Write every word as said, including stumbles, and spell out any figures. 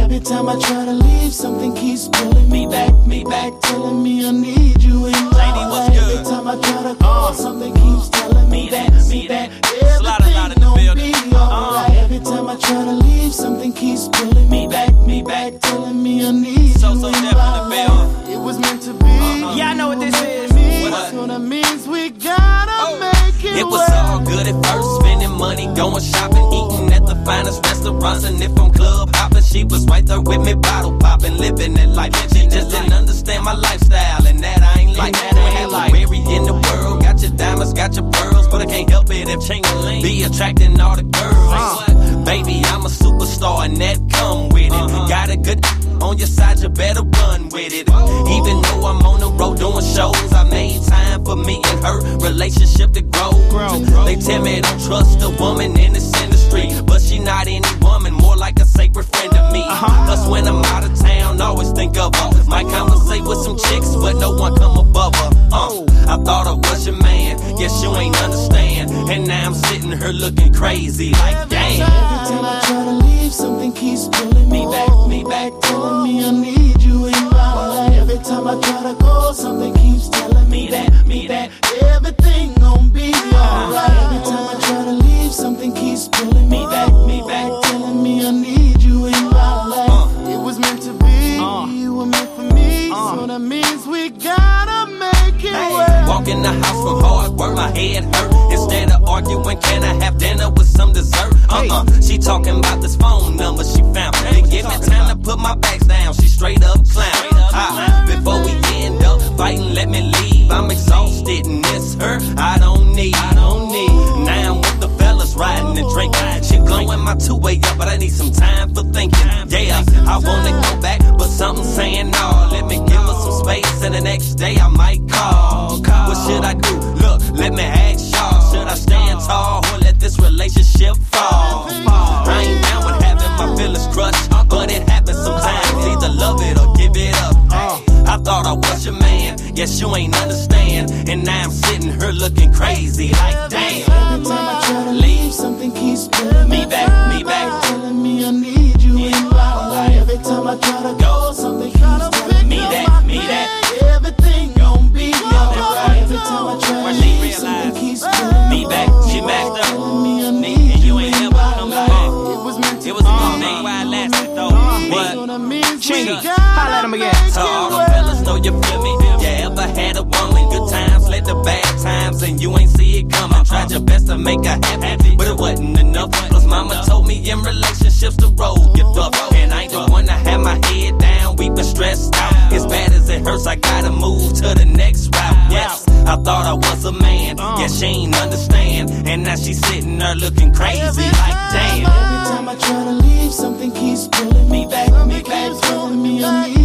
Every time I try to leave, something keeps pulling me back, me back, telling me I need you in my life. Every time I try to call, something keeps telling me that, me that everything gon' be alright. Every time I try to leave, something keeps pulling me back, me back, telling me I need you in my life. It was meant to be. Yeah, I know what this is. So that means we gotta make it. It was all good at first, spending money, going shopping, eating at the finest restaurants, and if I'm club hopping, she was right there with me, bottle popping, living that life. She just didn't understand my lifestyle, and that I ain't like that. I like married in the world, got your diamonds, got your pearls, but I can't help it if Ching-a-ling be attracting all the girls. Uh, baby, I'm a superstar, and that come with it. Uh-huh. Got a good on your side, you better run with it. Even though I'm on the road doing shows, I made time for me and her relationship to grow. They tell me don't trust a woman in this industry, but she not any woman, more like a sacred friend to me. Cause when I'm out of town, always think of her. Might conversate with some chicks, but no one come above her. Uh, I thought I was your man, guess you ain't understand. And now I'm sitting here looking crazy, like damn. Every time I try to leave, something keeps pulling me back, me back, telling me I need you in my life. Every time I try to go, something keeps telling me that, me that everything gon' be alright. Every time I try to leave, something keeps pulling me back, me back, telling me I need you in my life. It was meant to be, you were meant for me, so that means we gotta make it work. Walk in the house from hard work, my head hurt. Instead of arguing, can I have dinner with some dessert? Uh-uh, she talking about this phone number she found. Didn't give me time to put my bags down, she straight up clown. Ah, before we end up fighting, let me leave. I'm exhausted and it's her I don't need, I don't need. Now I'm with the fellas riding and drinking. She blowing my two-way up, but I need some time for thinking. Yeah, I wanna go back, but something's saying no. Let me give her some space and the next day I might call. What should I do? Look, let me ask y'all. Should I stand tall or let this relationship fall? I ain't down with having my feelings crushed, but it happens sometimes. Either love it or give it up. I thought I was your man, guess you ain't understand. And now I'm sitting here looking crazy, like damn. Every time I try to leave, something keeps pulling me back, me back, telling me I need you in my life. Every time I try to go, something keeps telling me that, me that everything gon' be alright. Every time I try to leave, something keeps pulling me back, she backed up, telling me I need you in my life. It was meant to be. It was a good thing while it lasted though. But Chingy, holla at him again. so all the fellas know you feel me. You ever had a woman, good times led to bad times, and you ain't see it coming. Tried your best to make her happy, but it wasn't enough. Plus mama told me in relationships the road get rough, and I ain't the one to have my head down. We been stressed out, as bad as it hurts, I gotta move to the next route. Yes, I thought I was a man, yeah she ain't understand, and now she's sitting there looking crazy, like damn. Every time I try to leave, something keeps pulling me back, me back, telling me I need